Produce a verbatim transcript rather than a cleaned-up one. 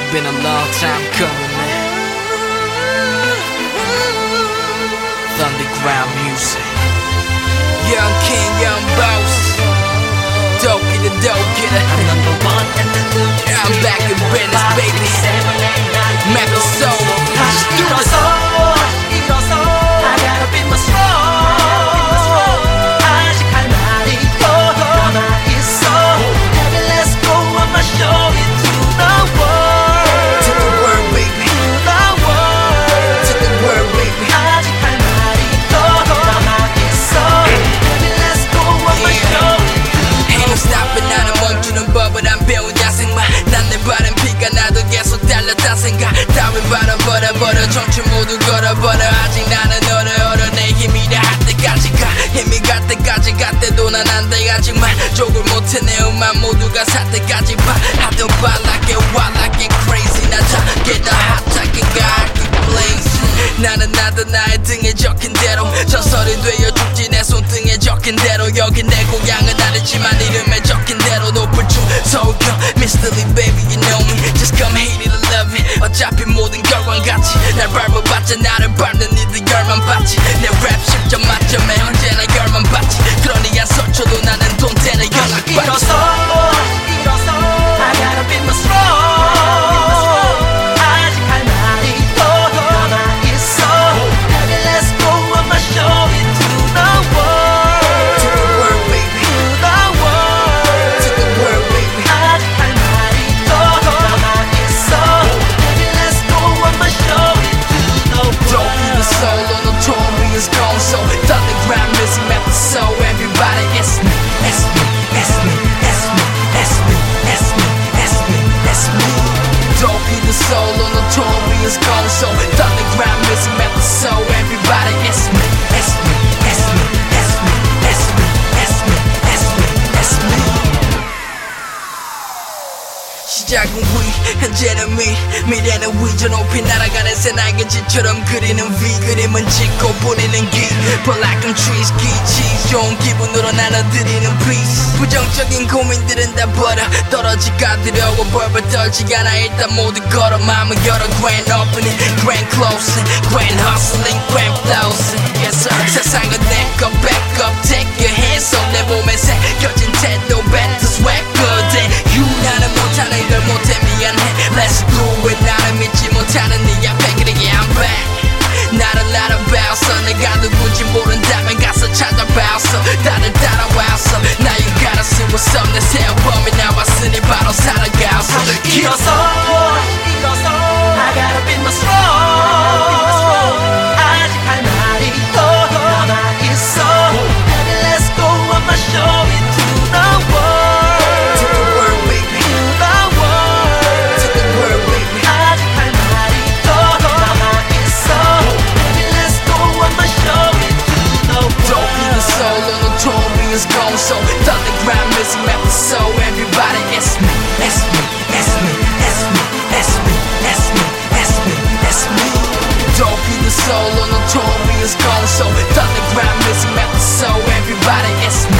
been a long time coming, man. Thunderground music. Young king, young boss. Dope getter, dope getter. Number one and the two. Yeah, I'm back in business, baby. Mac and soul. 일어서 일어서 I gotta be my soul. 아직 할 말이 더 남아있어. Baby, let's go, I'ma show it to the world. To the world, baby. To the world. To the world, baby. 아직 할 말이 더 남아있어. Baby, let's go, I'ma show it to the world. Ain't no stopping 나는 멈추는 법을 안 배운 야생마. 난 내 바람 피가 나도 계속 달렸다 생각. 따윈 바람 버려버려 청춘 모두 걸어버려. 아직 나는 얼어 얼어 내 힘이 다 할 때까지 가. 힘이 갈 때까지 갈 때도 난 안 돼 아직만. 족을 못해 내 음악 모두가 살 때까지 봐. I don't buy like it, wild like it, crazy. 나 작게 다 핫하게 가 blaze. 나는 나도 나의 등에 적힌 대로 전설이 되어 죽지 내 손등에 적힌 대로. 여기 내 고향은 아니지만 이름에 적힌 대로 높을 줄 서울경 Mystery baby you know me. Just come hate it or love it. 어차피 모든 결과는 같이 날 밟아봤자 나를 밟는 니들 열만 받지. 내 랩 십점 만점에 언제나 열만 받지. 그러니 안 서쳐도 나는 돈 되는 연락 받지. 일어서 일어서 I gotta be my soul. 아직 할 말이 더 남아있어. Baby, let's go, I'ma show it to the world. To the world, baby. To the world. To the world, baby. 아직 할 말이 더 남아있어. Baby, let's go, I'ma show it to the world. Don't be the soul or notorious gone so. Thunderground music map the soul. Everybody it's me, it's me, it's me, it's me, it's me, it's me, it's me, it's me. Don't be the soul or notorious gone so. Thunderground music map the soul. Everybody it's me, it's me, it's me, it's me, it's me, it's me, it's me, it's me. 시작은 위, 현재는 미, 미래는 위. 저 높이 날아가는 새 날개짓처럼 그리는 V. 그림은 짓고 보내는 길. But like I'm trees, 기치 좋은 기분으로 나눠드리는 peace. 부정적인 고민들은 다 버려 떨어질까 두려워 벌벌 떨지 않아. 일단 모두 걸어 마음을 열어. Grand opening, grand closing, grand hustling, grand closing. Yes sir. 세상은 내꺼 back up, take your hands up. 내 몸에 새겨진 태도 better swag good. You 나는 못하는 걸 못해 미안해. Let's do it. 나를 믿지 못하는 네 앞에 그래 I'm back. 나를 알아봐서 내가 누군지 모른다면 가서 찾아봐서 다들 따라와서 Now you gotta see what's up. 내 새 앨범이 나왔으니 바로 살아가서 일어서 일어서 I gotta be my soul. 아직 할 말이 더 남아있어. Baby, let's go, I'ma show it to the world. To the world, baby. To the world. To the world, baby. 아직 할 말이 더 남아있어. Baby, let's go, I'ma show it to the world. Don't be the soul or notorious gone so. Thunderground music map the soul. Everybody it's me, it's me, it's me, it's me, it's me, it's me, it's me, it's me. Don't be the soul or notorious gone so. Thunderground music map the soul. Everybody it's me.